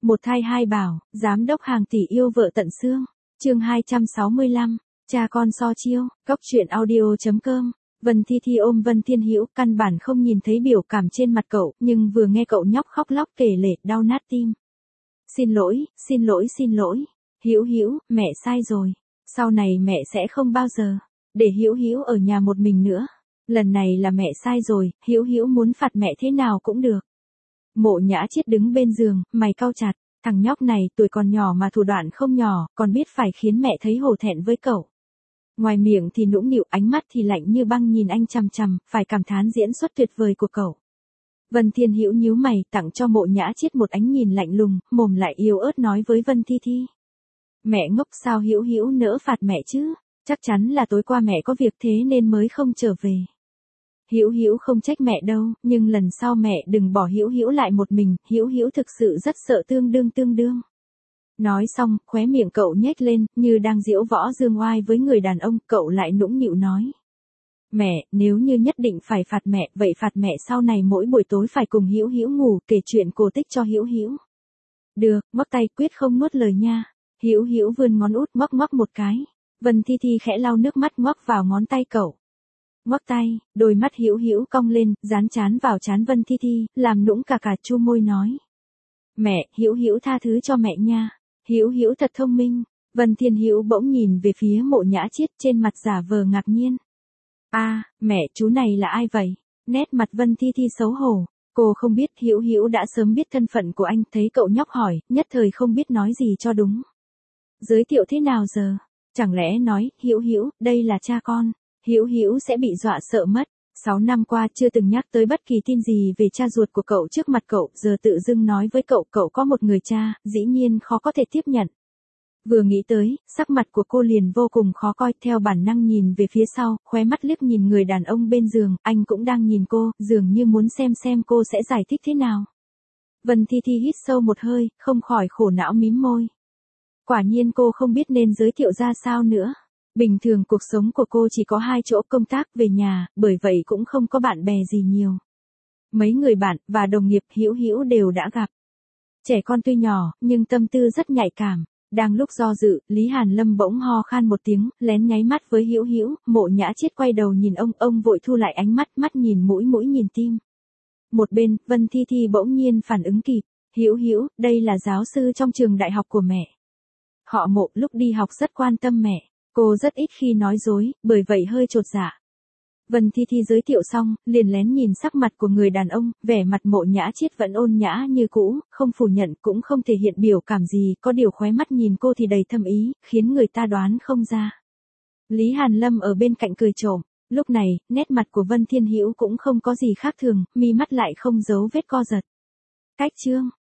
Một thai hai bảo, giám đốc hàng tỷ yêu vợ tận xương. Chương 265, cha con so chiêu, Cóc truyện audio.com. Vân Thi Thi ôm Vân Thiên Hữu, căn bản không nhìn thấy biểu cảm trên mặt cậu, nhưng vừa nghe cậu nhóc khóc lóc kể lể, đau nát tim. Xin lỗi, xin lỗi, xin lỗi. Hữu Hữu, mẹ sai rồi. Sau này mẹ sẽ không bao giờ để Hữu Hữu ở nhà một mình nữa. Lần này là mẹ sai rồi, Hữu Hữu muốn phạt mẹ thế nào cũng được. Mộ Nhã Chiết đứng bên giường, mày cau chặt, thằng nhóc này tuổi còn nhỏ mà thủ đoạn không nhỏ, còn biết phải khiến mẹ thấy hổ thẹn với cậu. Ngoài miệng thì nũng nịu, ánh mắt thì lạnh như băng nhìn anh chằm chằm, phải cảm thán diễn xuất tuyệt vời của cậu. Vân Thiên Hữu nhíu mày, tặng cho Mộ Nhã Chiết một ánh nhìn lạnh lùng, mồm lại yếu ớt nói với Vân Thi Thi. Mẹ ngốc, sao Hữu Hữu nỡ phạt mẹ chứ? Chắc chắn là tối qua mẹ có việc thế nên mới không trở về. Hữu Hữu không trách mẹ đâu, nhưng lần sau mẹ đừng bỏ Hữu Hữu lại một mình, Hữu Hữu thực sự rất sợ tương đương. Nói xong, khóe miệng cậu nhếch lên, như đang giễu võ dương oai với người đàn ông, cậu lại nũng nịu nói. Mẹ, nếu như nhất định phải phạt mẹ, vậy phạt mẹ sau này mỗi buổi tối phải cùng Hữu Hữu ngủ, kể chuyện cổ tích cho Hữu Hữu. Được, móc tay, quyết không nuốt lời nha. Hữu Hữu vươn ngón út ngoắc một cái. Vân Thi Thi khẽ lau nước mắt ngoắc vào ngón tay cậu. Ngoắc tay, đôi mắt Hữu Hữu cong lên, dán trán vào trán Vân Thi Thi, làm nũng cả chu môi nói. Mẹ, Hữu Hữu tha thứ cho mẹ nha. Hữu Hữu thật thông minh. Vân Thiên Hữu bỗng nhìn về phía Mộ Nhã Chiết, trên mặt giả vờ ngạc nhiên. Mẹ, chú này là ai vậy? Nét mặt Vân Thi Thi xấu hổ. Cô không biết Hữu Hữu đã sớm biết thân phận của anh, thấy cậu nhóc hỏi, nhất thời không biết nói gì cho đúng. Giới thiệu thế nào giờ? Chẳng lẽ nói, Hữu Hữu, đây là cha con. Hữu Hữu sẽ bị dọa sợ mất. 6 năm qua chưa từng nhắc tới bất kỳ tin gì về cha ruột của cậu trước mặt cậu, giờ tự dưng nói với cậu có một người cha, dĩ nhiên khó có thể tiếp nhận. Vừa nghĩ tới, sắc mặt của cô liền vô cùng khó coi, theo bản năng nhìn về phía sau, khóe mắt liếc nhìn người đàn ông bên giường, anh cũng đang nhìn cô, dường như muốn xem cô sẽ giải thích thế nào. Vân Thi Thi hít sâu một hơi, không khỏi khổ não mím môi. Quả nhiên cô không biết nên giới thiệu ra sao nữa. Bình thường cuộc sống của cô chỉ có 2 chỗ, công tác, về nhà, bởi vậy cũng không có bạn bè gì nhiều. Mấy người bạn và đồng nghiệp Hữu Hữu đều đã gặp. Trẻ con tuy nhỏ, nhưng tâm tư rất nhạy cảm. Đang lúc do dự, Lý Hàn Lâm bỗng ho khan một tiếng, lén nháy mắt với Hữu Hữu, Mộ Nhã Chiết quay đầu nhìn ông vội thu lại ánh mắt, mắt nhìn mũi nhìn tim. Một bên, Vân Thi Thi bỗng nhiên phản ứng kịp. Hữu Hữu, đây là giáo sư trong trường đại học của mẹ. Họ Mộ lúc đi học rất quan tâm mẹ. Cô rất ít khi nói dối, bởi vậy hơi chột dạ. Vân Thi Thi giới thiệu xong, liền lén nhìn sắc mặt của người đàn ông, vẻ mặt Mộ Nhã Chiết vẫn ôn nhã như cũ, không phủ nhận cũng không thể hiện biểu cảm gì, có điều khóe mắt nhìn cô thì đầy thâm ý, khiến người ta đoán không ra. Lý Hàn Lâm ở bên cạnh cười trộm, lúc này, nét mặt của Vân Thiên Hữu cũng không có gì khác thường, mi mắt lại không giấu vết co giật. Cách chương